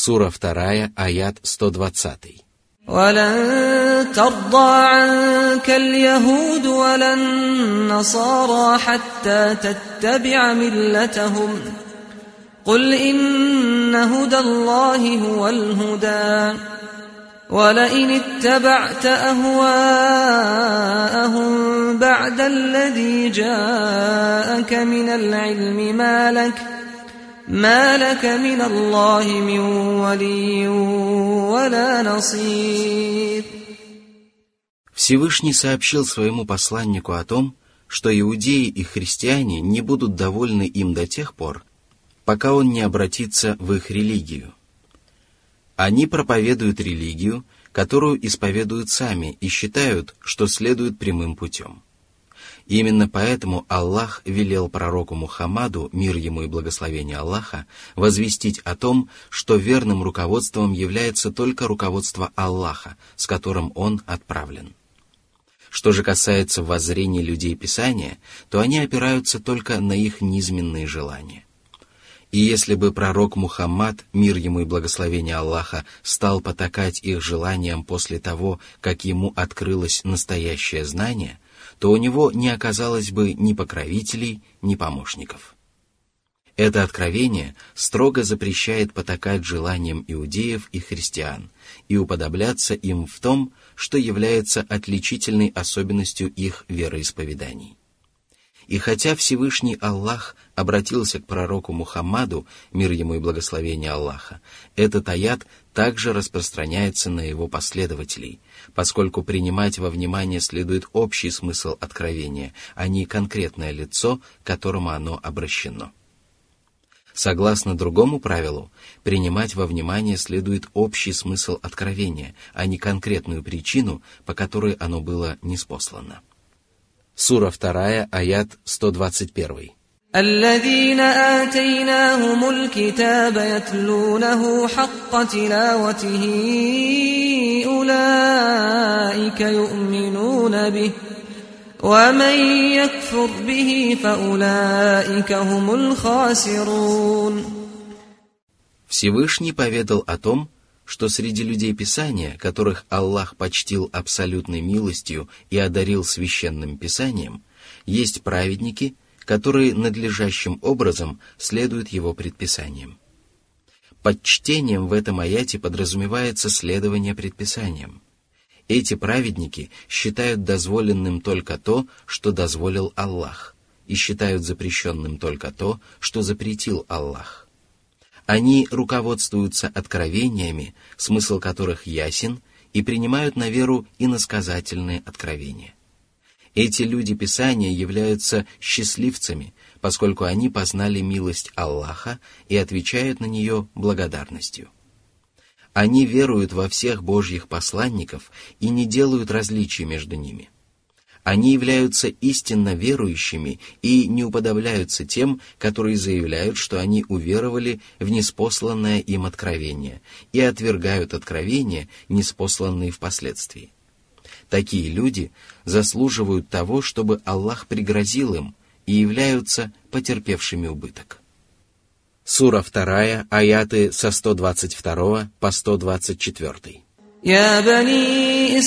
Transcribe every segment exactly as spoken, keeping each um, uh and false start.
Сура вторая, аят сто двадцатый. وَلَن تَرْضَىٰ عَنكَ الْيَهُودُ وَلَا النَّصَارَىٰ حَتَّىٰ تَتَّبِعَ مِلَّتَهُمْ قُلْ إِنَّ هُدَى اللَّهِ هُوَ الْهُدَىٰ وَلَئِنِ اتَّبَعْتَ أَهْوَاءَهُم بَعْدَ الَّذِي جَاءَكَ مِنَ الْعِلْمِ مَا لَكَ ما لك من الله من ولي ولا نصير. Всевышний сообщил своему посланнику о том, что иудеи и христиане не будут довольны им до тех пор, пока он не обратится в их религию. Они проповедуют религию, которую исповедуют сами и считают, что следуют прямым путем. Именно поэтому Аллах велел пророку Мухаммаду, мир ему и благословение Аллаха, возвестить о том, что верным руководством является только руководство Аллаха, с которым он отправлен. Что же касается воззрений людей Писания, то они опираются только на их низменные желания. И если бы пророк Мухаммад, мир ему и благословение Аллаха, стал потакать их желаниям после того, как ему открылось настоящее знание, то у него не оказалось бы ни покровителей, ни помощников. Это откровение строго запрещает потакать желаниям иудеев и христиан и уподобляться им в том, что является отличительной особенностью их вероисповеданий. И хотя Всевышний Аллах обратился к пророку Мухаммаду, мир ему и благословение Аллаха, этот аят также распространяется на его последователей, поскольку принимать во внимание следует общий смысл откровения, а не конкретное лицо, к которому оно обращено. Согласно другому правилу, принимать во внимание следует общий смысл откровения, а не конкретную причину, по которой оно было ниспослано. Сура вторая, аят сто двадцать первый. الذين آتيناهم الكتاب يتلونه حق تلاوته أولئك يؤمنون به ومن يكفر به فأولئك هم الخاسرون. Всевышний поведал о том, что среди людей Писания, которых Аллах почтил абсолютной милостью и одарил священным Писанием, есть праведники, которые надлежащим образом следуют его предписаниям. Под чтением в этом аяте подразумевается следование предписаниям. Эти праведники считают дозволенным только то, что дозволил Аллах, и считают запрещенным только то, что запретил Аллах. Они руководствуются откровениями, смысл которых ясен, и принимают на веру иносказательные откровения. Эти люди Писания являются счастливцами, поскольку они познали милость Аллаха и отвечают на нее благодарностью. Они веруют во всех Божьих посланников и не делают различий между ними. Они являются истинно верующими и не уподобляются тем, которые заявляют, что они уверовали в ниспосланное им откровение и отвергают откровения, ниспосланные впоследствии. Такие люди заслуживают того, чтобы Аллах пригрозил им, и являются потерпевшими убыток. Сура вторая, аяты со сто двадцать второго по сто двадцать четвёртый. يا بني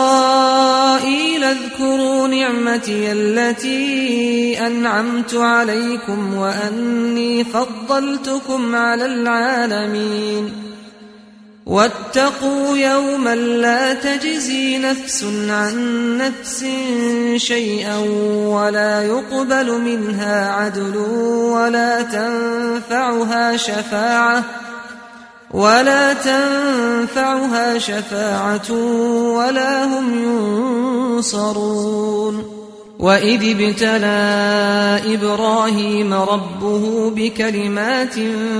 إسرائيل اذكروا نعمتي التي أنعمت عليكم وأني فضلتكم على العالمين واتقوا يوما لا تجزي نفس عن نفس شيئا ولا يقبل منها عدل ولا تنفعها شفاعة ولا تنفعها شفاعة ولا هم ينصرون وإذ ابتلى إبراهيم ربه بكلمات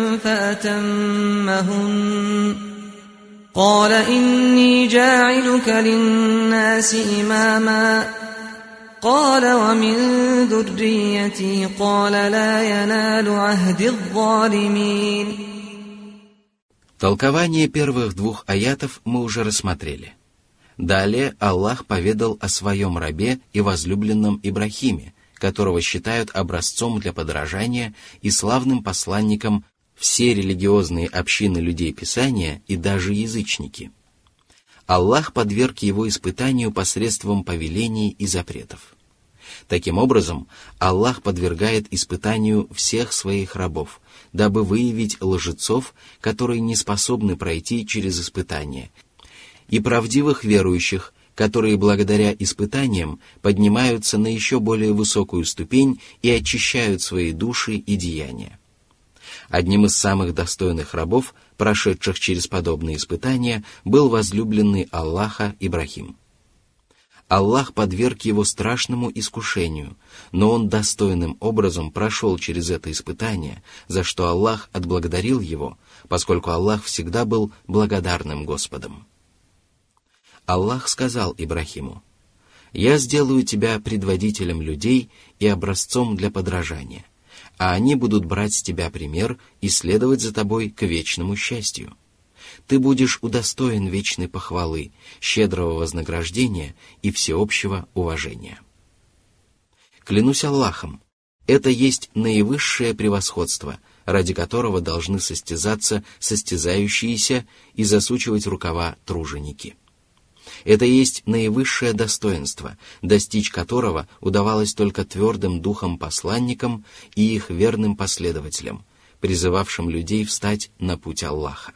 فأتمهن قال إني جاعلك للناس إماما قال ومن ذريتي قال لا ينال عهد الظالمين. Толкование первых двух аятов мы уже рассмотрели. Далее Аллах поведал о своем рабе и возлюбленном Ибрахиме, которого считают образцом для подражания и славным посланником все религиозные общины людей Писания и даже язычники. Аллах подверг его испытанию посредством повелений и запретов. Таким образом, Аллах подвергает испытанию всех своих рабов, дабы выявить лжецов, которые не способны пройти через испытания, и правдивых верующих, которые благодаря испытаниям поднимаются на еще более высокую ступень и очищают свои души и деяния. Одним из самых достойных рабов, прошедших через подобные испытания, был возлюбленный Аллаха Ибрахим. Аллах подверг его страшному искушению, но он достойным образом прошел через это испытание, за что Аллах отблагодарил его, поскольку Аллах всегда был благодарным Господом. Аллах сказал Ибрахиму: «Я сделаю тебя предводителем людей и образцом для подражания, а они будут брать с тебя пример и следовать за тобой к вечному счастью. Ты будешь удостоен вечной похвалы, щедрого вознаграждения и всеобщего уважения». Клянусь Аллахом, это есть наивысшее превосходство, ради которого должны состязаться состязающиеся и засучивать рукава труженики. Это есть наивысшее достоинство, достичь которого удавалось только твердым духом посланникам и их верным последователям, призывавшим людей встать на путь Аллаха.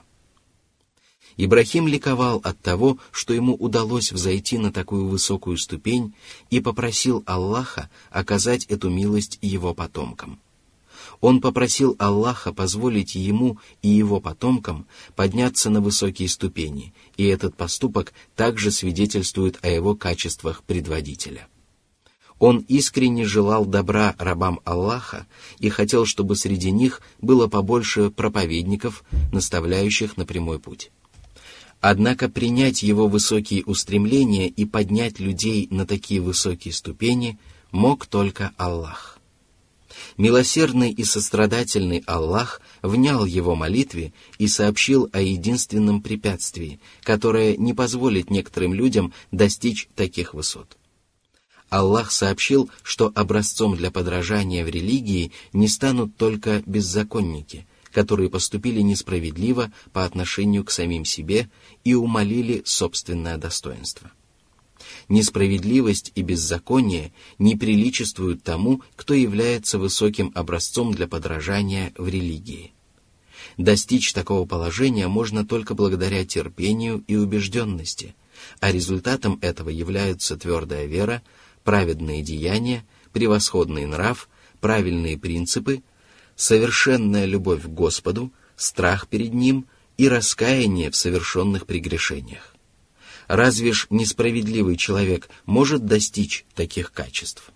Ибрахим ликовал от того, что ему удалось взойти на такую высокую ступень, и попросил Аллаха оказать эту милость его потомкам. Он попросил Аллаха позволить ему и его потомкам подняться на высокие ступени, и этот поступок также свидетельствует о его качествах предводителя. Он искренне желал добра рабам Аллаха и хотел, чтобы среди них было побольше проповедников, наставляющих на прямой путь. Однако принять его высокие устремления и поднять людей на такие высокие ступени мог только Аллах. Милосердный и сострадательный Аллах внял его молитве и сообщил о единственном препятствии, которое не позволит некоторым людям достичь таких высот. Аллах сообщил, что образцом для подражания в религии не станут только беззаконники, которые поступили несправедливо по отношению к самим себе и умалили собственное достоинство. Несправедливость и беззаконие не приличествуют тому, кто является высоким образцом для подражания в религии. Достичь такого положения можно только благодаря терпению и убежденности, а результатом этого являются твердая вера, праведные деяния, превосходный нрав, правильные принципы, совершенная любовь к Господу, страх перед Ним и раскаяние в совершенных прегрешениях. Разве ж несправедливый человек может достичь таких качеств?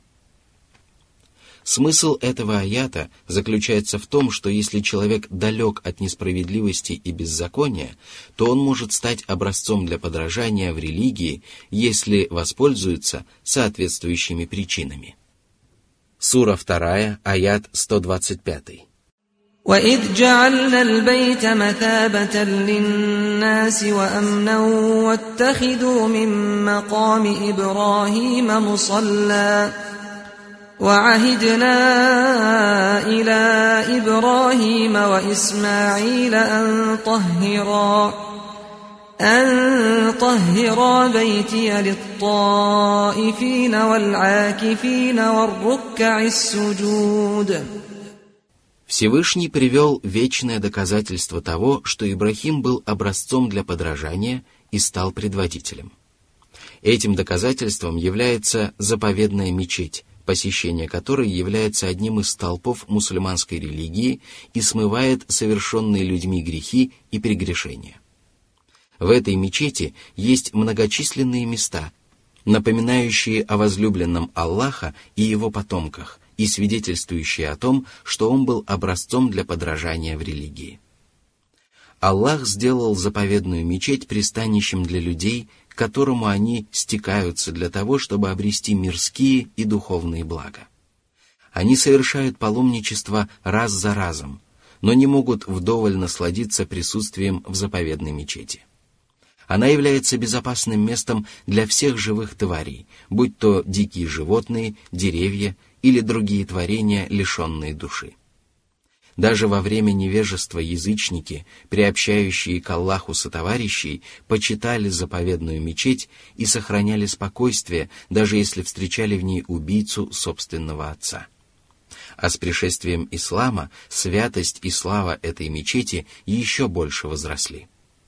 Смысл этого аята заключается в том, что если человек далек от несправедливости и беззакония, то он может стать образцом для подражания в религии, если воспользуется соответствующими причинами. Сура два, аят сто двадцать пять. وَإِذْ جَعَلْنَا الْبَيْتَ مَثَابَةً لِلنَّاسِ وَأَمْنًا وَاتَّخِذُوا مِن مَّقَامِ إِبْرَاهِيمَ مُصَلًّى وَعَهِدْنَا إِلَى إِبْرَاهِيمَ وَإِسْمَاعِيلَ أَن طَهِّرَا أَن طَهِّرَا بَيْتِيَ لِلطَّائِفِينَ وَالْعَاكِفِينَ وَالرُّكَّعِ السُّجُودِ. Всевышний привел вечное доказательство того, что Ибрахим был образцом для подражания и стал предводителем. Этим доказательством является заповедная мечеть, посещение которой является одним из столпов мусульманской религии и смывает совершенные людьми грехи и прегрешения. В этой мечети есть многочисленные места, напоминающие о возлюбленном Аллаха и его потомках, и свидетельствующие о том, что он был образцом для подражания в религии. Аллах сделал заповедную мечеть пристанищем для людей, к которому они стекаются для того, чтобы обрести мирские и духовные блага. Они совершают паломничество раз за разом, но не могут вдоволь насладиться присутствием в заповедной мечети. Она является безопасным местом для всех живых тварей, будь то дикие животные, деревья или другие творения, лишенные души. Даже во время невежества язычники, приобщающие к Аллаху сотоварищей, почитали заповедную мечеть и сохраняли спокойствие, даже если встречали в ней убийцу собственного отца. А с пришествием ислама святость и слава этой мечети еще больше возросли.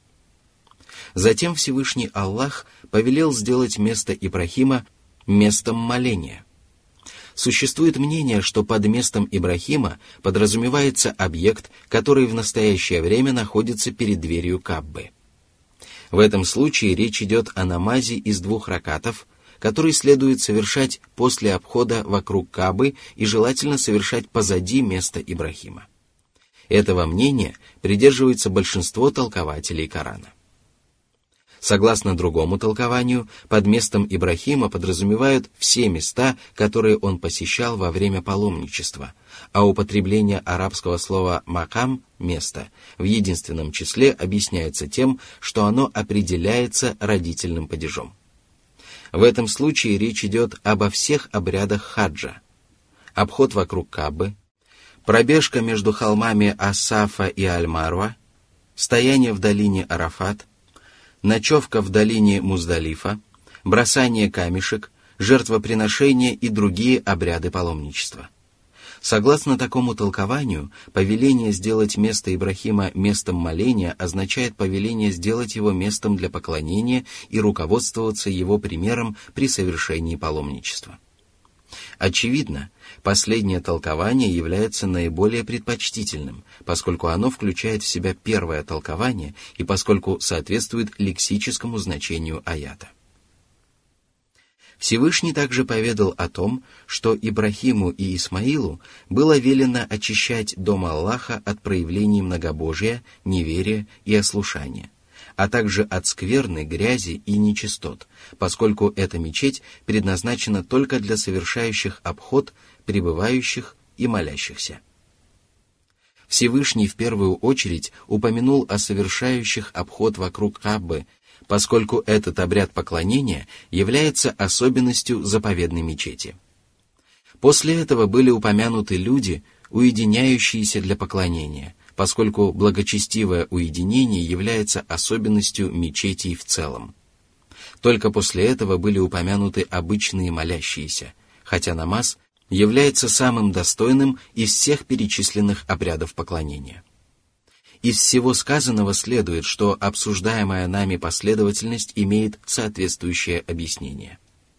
Затем Всевышний Аллах повелел сделать место Ибрахима местом моления. Существует мнение, что под местом Ибрахима подразумевается объект, который в настоящее время находится перед дверью Каабы. В этом случае речь идет о намазе из двух ракатов, который следует совершать после обхода вокруг Каабы и желательно совершать позади места Ибрахима. Этого мнения придерживается большинство толкователей Корана. Согласно другому толкованию, под местом Ибрахима подразумевают все места, которые он посещал во время паломничества, а употребление арабского слова «макам» — «место» в единственном числе объясняется тем, что оно определяется родительным падежом. В этом случае речь идет обо всех обрядах хаджа: обход вокруг Каабы, пробежка между холмами Ас-Сафа и Аль-Марва, стояние в долине Арафат, ночевка в долине Муздалифа, бросание камешек, жертвоприношение и другие обряды паломничества. Согласно такому толкованию, повеление сделать место Ибрахима местом моления означает повеление сделать его местом для поклонения и руководствоваться его примером при совершении паломничества. Очевидно, последнее толкование является наиболее предпочтительным, поскольку оно включает в себя первое толкование и поскольку соответствует лексическому значению аята. Всевышний также поведал о том, что Ибрахиму и Исмаилу было велено очищать дом Аллаха от проявлений многобожия, неверия и ослушания, а также от скверны, грязи и нечистот, поскольку эта мечеть предназначена только для совершающих обход, пребывающих и молящихся. Всевышний в первую очередь упомянул о совершающих обход вокруг Каабы, поскольку этот обряд поклонения является особенностью заповедной мечети. После этого были упомянуты люди, уединяющиеся для поклонения, поскольку благочестивое уединение является особенностью мечетей в целом. Только после этого были упомянуты обычные молящиеся, хотя намаз является самым достойным из всех перечисленных обрядов поклонения. Из всего сказанного следует, что обсуждаемая нами последовательность имеет соответствующее объяснение.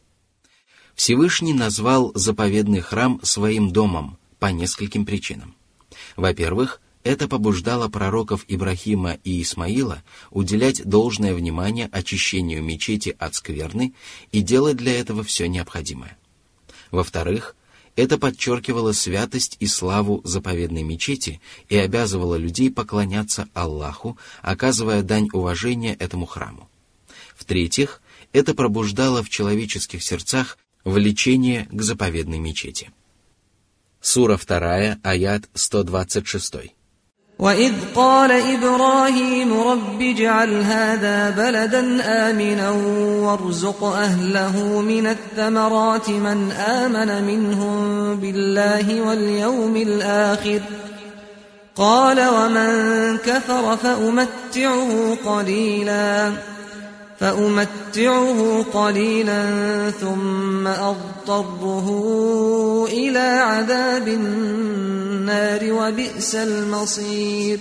Всевышний назвал заповедный храм своим домом по нескольким причинам. Во-первых, это побуждало пророков Ибрахима и Исмаила уделять должное внимание очищению мечети от скверны и делать для этого все необходимое. Во-вторых, это подчеркивало святость и славу заповедной мечети и обязывало людей поклоняться Аллаху, оказывая дань уважения этому храму. В-третьих, это пробуждало в человеческих сердцах влечение к заповедной мечети. Сура два, аят сто двадцать шесть. وَإِذْ قَالَ إِبْرَاهِيمُ رَبِّ اجْعَلْ هَذَا بَلَدًا آمِنًا وَارْزُقْ أَهْلَهُ مِنَ الثَّمَرَاتِ مَنْ آمَنَ مِنْهُمْ بِاللَّهِ وَالْيَوْمِ الْآخِرِ قَالَ وَمَنْ كَفَرَ فَأُمَتِّعُهُ قَلِيلًا فَأُمَتِّعُهُ قَلِيلًا ثُمَّ أَضْطَرُّهُ إِلَى عَذَابِ النَّارِ وَبِئْسَ الْمَصِيرُ.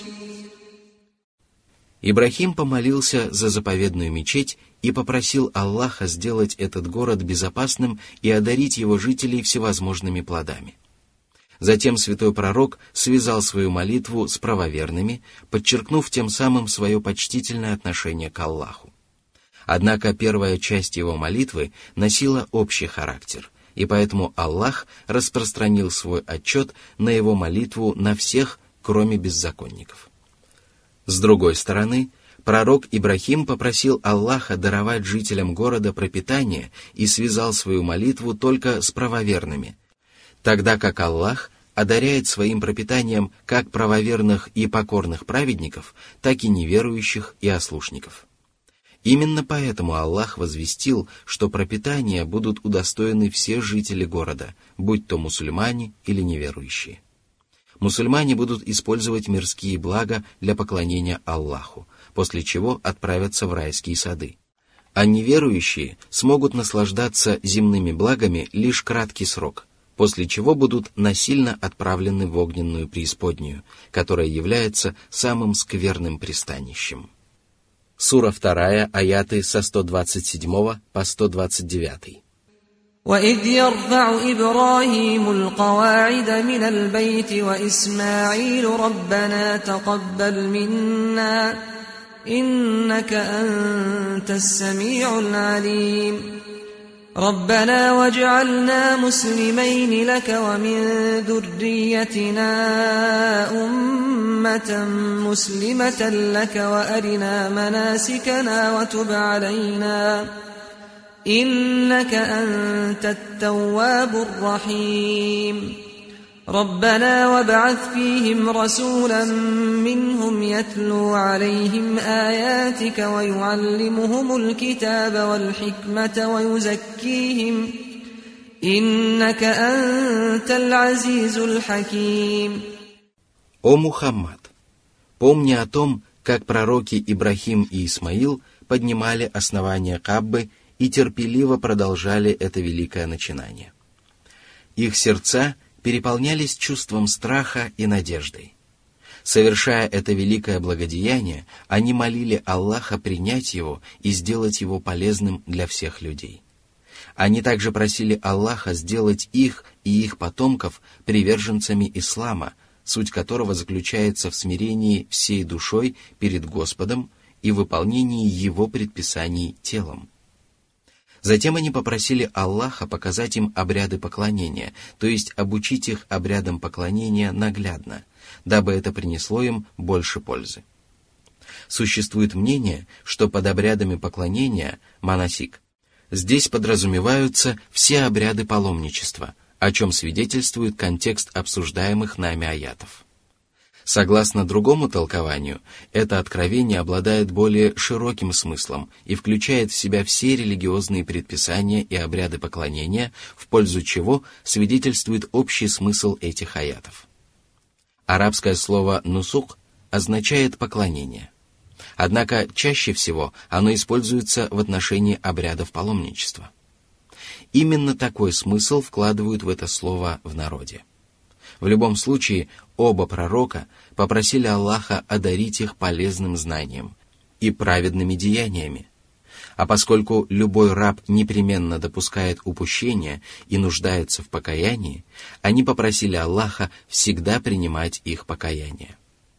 Ибрахим помолился за заповедную мечеть и попросил Аллаха сделать этот город безопасным и одарить его жителей всевозможными плодами. Затем святой пророк связал свою молитву с правоверными, подчеркнув тем самым свое почтительное отношение к Аллаху. Однако первая часть его молитвы носила общий характер, и поэтому Аллах распространил свой отчет на его молитву на всех, кроме беззаконников. С другой стороны, пророк Ибрахим попросил Аллаха даровать жителям города пропитание и связал свою молитву только с правоверными, тогда как Аллах одаряет своим пропитанием как правоверных и покорных праведников, так и неверующих и ослушников. Именно поэтому Аллах возвестил, что пропитания будут удостоены все жители города, будь то мусульмане или неверующие. мусульмане будут использовать мирские блага для поклонения Аллаху, после чего отправятся в райские сады. А неверующие смогут наслаждаться земными благами лишь краткий срок, после чего будут насильно отправлены в огненную преисподнюю, которая является самым скверным пристанищем. Сура вторая, аяты со сто двадцать седьмого по сто двадцать девятый. وَإِذْ يَرْفَعُ إِبْرَاهِيمُ الْقَوَاعِدَ مِنَ الْبَيْتِ وَإِسْمَاعِيلُ رَبَّنَا تَقَبَّلْ مِنَّا إِنَّكَ أَنْتَ السَّمِيعُ الْعَلِيمُ رَبَّنَا وَاجْعَلْنَا مُسْلِمَيْنِ لَكَ وَمِنْ ذُرِّيَّتِنَا أُمَّةً مُسْلِمَةً لَكَ وَأَرِنَا مَنَاسِكَنَا وَتُبْ عَلَيْنَا إِنَّكَ أَنْتَ التَّوَّابُ الرَّحِيمُ رَبَّنَا وَابْعَثْ فِيهِمْ رَسُولًا مِّنْهُمْ يَتْلُو عَلَيْهِمْ آيَاتِكَ وَيُعَلِّمُهُمُ الْكِتَابَ وَالْحِكْمَةَ وَيُزَكِّيهِمْ إِنَّكَ أَنْتَ الْعَزِيزُ الْحَكِيمُ. О Мухаммад, помни о том, как пророки Ибрахим и Исмаил поднимали основание Каабы и терпеливо продолжали это великое начинание. Их сердца переполнялись чувством страха и надеждой. Совершая это великое благодеяние, они молили Аллаха принять его и сделать его полезным для всех людей. Они также просили Аллаха сделать их и их потомков приверженцами ислама, суть которого заключается в смирении всей душой перед Господом и выполнении Его предписаний телом. Затем они попросили Аллаха показать им обряды поклонения, то есть обучить их обрядам поклонения наглядно, дабы это принесло им больше пользы. Существует мнение, что под обрядами поклонения, манасик, здесь подразумеваются все обряды паломничества, о чем свидетельствует контекст обсуждаемых нами аятов. Согласно другому толкованию, это откровение обладает более широким смыслом и включает в себя все религиозные предписания и обряды поклонения, в пользу чего свидетельствует общий смысл этих аятов. Арабское слово «нусук» означает «поклонение». Однако чаще всего оно используется в отношении обрядов паломничества. Именно такой смысл вкладывают в это слово в народе. В любом случае, оба пророка попросили Аллаха одарить их полезным знанием и праведными деяниями. А поскольку любой раб непременно допускает упущения и нуждается в покаянии, они попросили Аллаха всегда принимать их покаяние.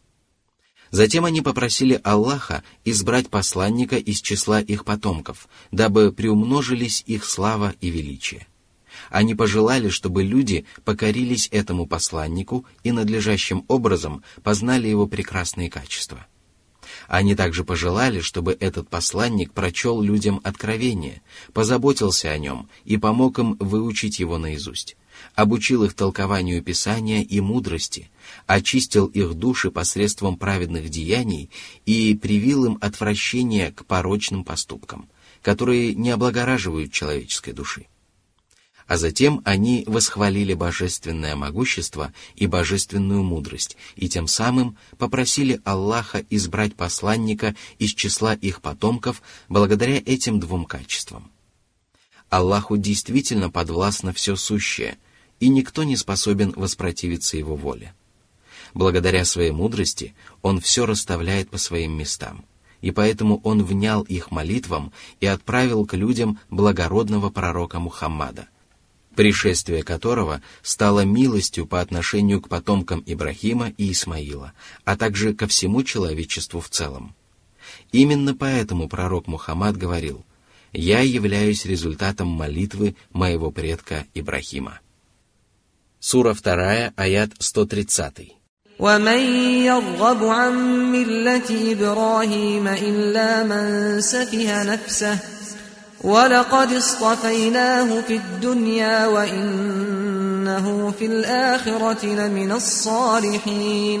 Затем они попросили Аллаха избрать посланника из числа их потомков, дабы приумножились их слава и величие. Они пожелали, чтобы люди покорились этому посланнику и надлежащим образом познали его прекрасные качества. Они также пожелали, чтобы этот посланник прочел людям откровение, позаботился о нем и помог им выучить его наизусть, обучил их толкованию Писания и мудрости, очистил их души посредством праведных деяний и привил им отвращение к порочным поступкам, которые не облагораживают человеческой души. А затем они восхвалили божественное могущество и божественную мудрость, и тем самым попросили Аллаха избрать посланника из числа их потомков благодаря этим двум качествам. Аллаху действительно подвластно все сущее, и никто не способен воспротивиться Его воле. Благодаря своей мудрости Он все расставляет по своим местам, и поэтому Он внял их молитвам и отправил к людям благородного пророка Мухаммада, пришествие которого стало милостью по отношению к потомкам Ибрахима и Исмаила, а также ко всему человечеству в целом. Именно поэтому пророк Мухаммад говорил: «Я являюсь результатом молитвы моего предка Ибрахима». Сура вторая, аят сто тридцатый. وَمَنْ يَرْغَبُ عَنْ مِلَّةِ إِبْرَاهِيمَ إِلَّا مَنْ سَفِهَ نَفْسَهُ وَلَقَدِ اصْطَفَيْنَاهُ فِي الدُّنْيَا وَإِنَّهُ فِي الْآخِرَةِ لَمِنَ الصَّالِحِينَ.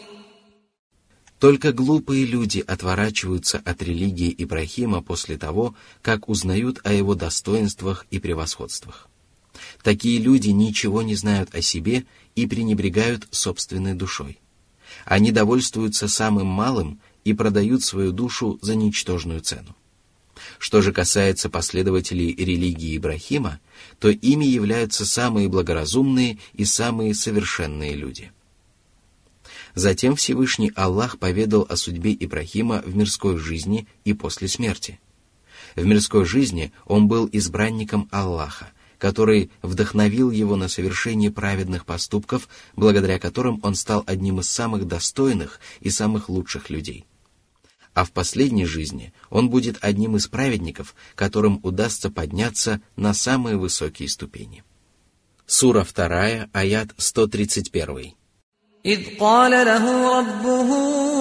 Только глупые люди отворачиваются от религии Ибрахима после того, как узнают о его достоинствах и превосходствах. Такие люди ничего не знают о себе и пренебрегают собственной душой. Они довольствуются самым малым и продают свою душу за ничтожную цену. Что же касается последователей религии Ибрахима, то ими являются самые благоразумные и самые совершенные люди. Затем Всевышний Аллах поведал о судьбе Ибрахима в мирской жизни и после смерти. В мирской жизни он был избранником Аллаха, который вдохновил его на совершение праведных поступков, благодаря которым он стал одним из самых достойных и самых лучших людей. А в последней жизни он будет одним из праведников, которым удастся подняться на самые высокие ступени. Сура вторая, аят сто тридцать один. إذ قال له ربه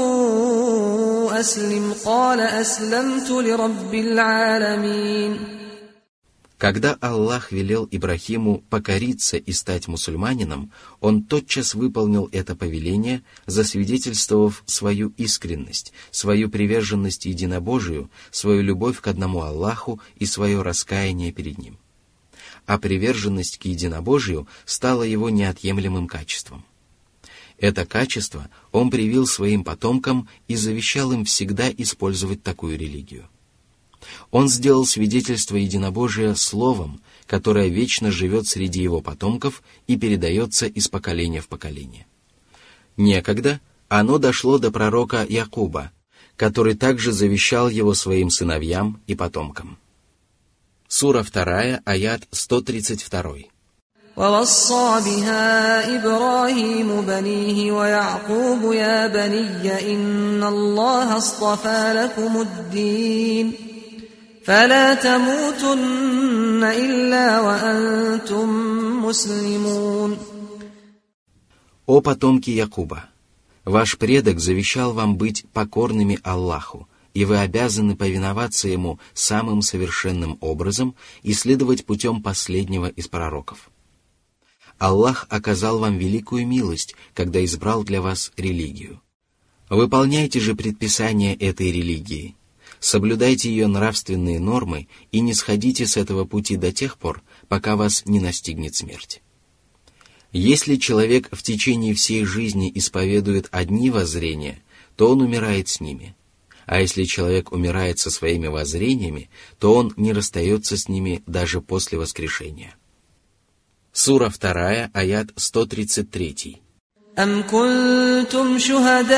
أسلم قال أسلمت لرب العالمين. Когда Аллах велел Ибрахиму покориться и стать мусульманином, он тотчас выполнил это повеление, засвидетельствовав свою искренность, свою приверженность единобожию, свою любовь к одному Аллаху и свое раскаяние перед Ним. А приверженность к единобожию стала его неотъемлемым качеством. Это качество он привил своим потомкам и завещал им всегда использовать такую религию. Он сделал свидетельство единобожия словом, которое вечно живет среди его потомков и передается из поколения в поколение. Некогда оно дошло до пророка Якуба, который также завещал его своим сыновьям и потомкам. Сура вторая, аят сто тридцать два. ووصى بها إبراهيم بنيه ويعقوب يا بني إن الله اصطفى لكم الدين فلا تموتن إلا وأنتم مسلمون. О потомки Якуба! Ваш предок завещал вам быть покорными Аллаху, и вы обязаны повиноваться Ему самым совершенным образом и следовать путем последнего из пророков. Аллах оказал вам великую милость, когда избрал для вас религию. Выполняйте же предписания этой религии, соблюдайте ее нравственные нормы и не сходите с этого пути до тех пор, пока вас не настигнет смерть. Если человек в течение всей жизни исповедует одни воззрения, то он умирает с ними, а если человек умирает со своими воззрениями, то он не расстается с ними даже после воскрешения. Сура вторая, аят сто тридцать три. أم كنتم شهداء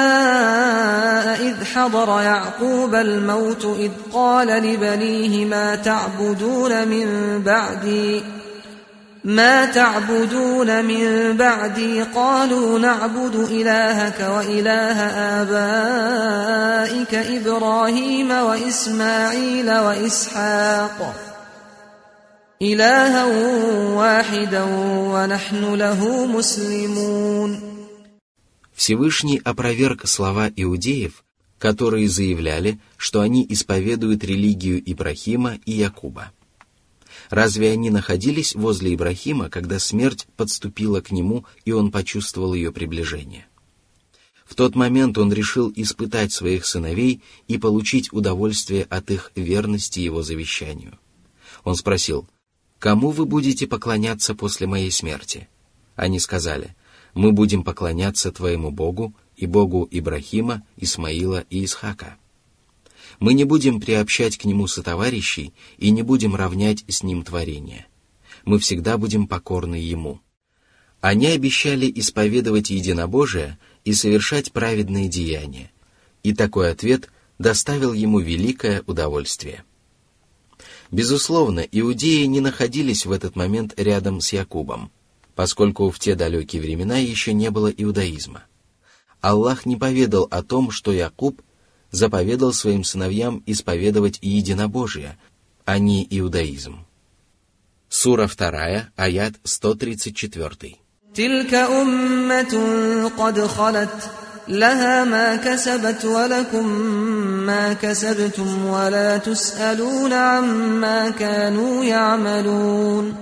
إذ حضر يعقوب الموت إذ قال لبنيه ما تعبدون من بعدي ما تعبدون من بعدي قالوا نعبد إلهك وإله آبائك إبراهيم وإسماعيل وإسحاق إلها واحدا ونحن له مسلمون. Всевышний опроверг слова иудеев, которые заявляли, что они исповедуют религию Ибрахима и Якуба. Разве они находились возле Ибрахима, когда смерть подступила к нему, и он почувствовал ее приближение? В тот момент он решил испытать своих сыновей и получить удовольствие от их верности его завещанию. Он спросил: «Кому вы будете поклоняться после моей смерти?» Они сказали: «Мы будем поклоняться твоему Богу и Богу Ибрахима, Исмаила и Исхака. Мы не будем приобщать к нему сотоварищей и не будем равнять с ним творения. Мы всегда будем покорны ему». Они обещали исповедовать единобожие и совершать праведные деяния, и такой ответ доставил ему великое удовольствие. Безусловно, иудеи не находились в этот момент рядом с Якубом, поскольку в те далекие времена еще не было иудаизма. Аллах не поведал о том, что Якуб заповедал своим сыновьям исповедовать единобожие, а не иудаизм. Сура вторая, аят сто тридцать четыре. «Тилька умматун кад халат, лаха ма касабат, ва лакум ма касабтум, ва ла тус'алуна амма кану я'малун».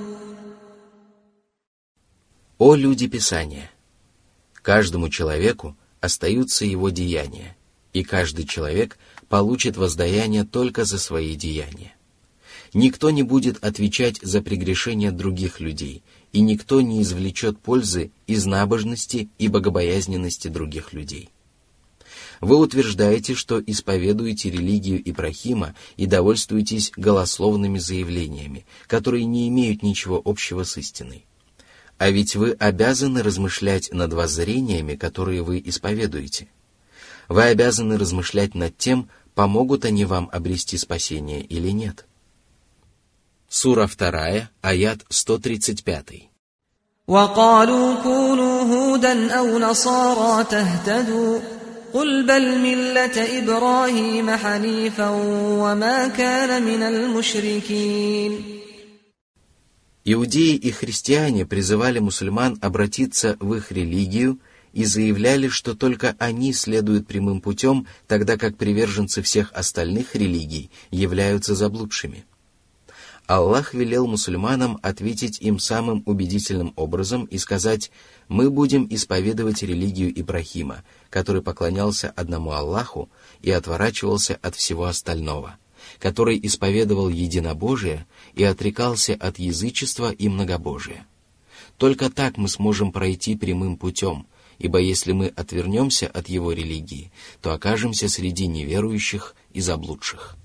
О люди Писания! Каждому человеку остаются его деяния, и каждый человек получит воздаяние только за свои деяния. Никто не будет отвечать за прегрешения других людей, и никто не извлечет пользы из набожности и богобоязненности других людей. Вы утверждаете, что исповедуете религию Ибрахима и довольствуетесь голословными заявлениями, которые не имеют ничего общего с истиной. А ведь вы обязаны размышлять над воззрениями, которые вы исповедуете. Вы обязаны размышлять над тем, помогут они вам обрести спасение или нет. Сура вторая, аят сто тридцать пять. وَقَالُوا كُونُوا هُودًا أَوْ نَصَارَىٰ تَهْتَدُوا قُلْ بَلْ مِلَّةَ إِبْرَاهِيمَ حَنِيفًا وَمَا كَانَ مِنَ الْمُشْرِكِينَ. Иудеи и христиане призывали мусульман обратиться в их религию и заявляли, что только они следуют прямым путем, тогда как приверженцы всех остальных религий являются заблудшими. Аллах велел мусульманам ответить им самым убедительным образом и сказать: «Мы будем исповедовать религию Ибрахима, который поклонялся одному Аллаху и отворачивался от всего остального, который исповедовал единобожие и отрекался от язычества и многобожия. Только так мы сможем пройти прямым путем, ибо если мы отвернемся от его религии, то окажемся среди неверующих и заблудших».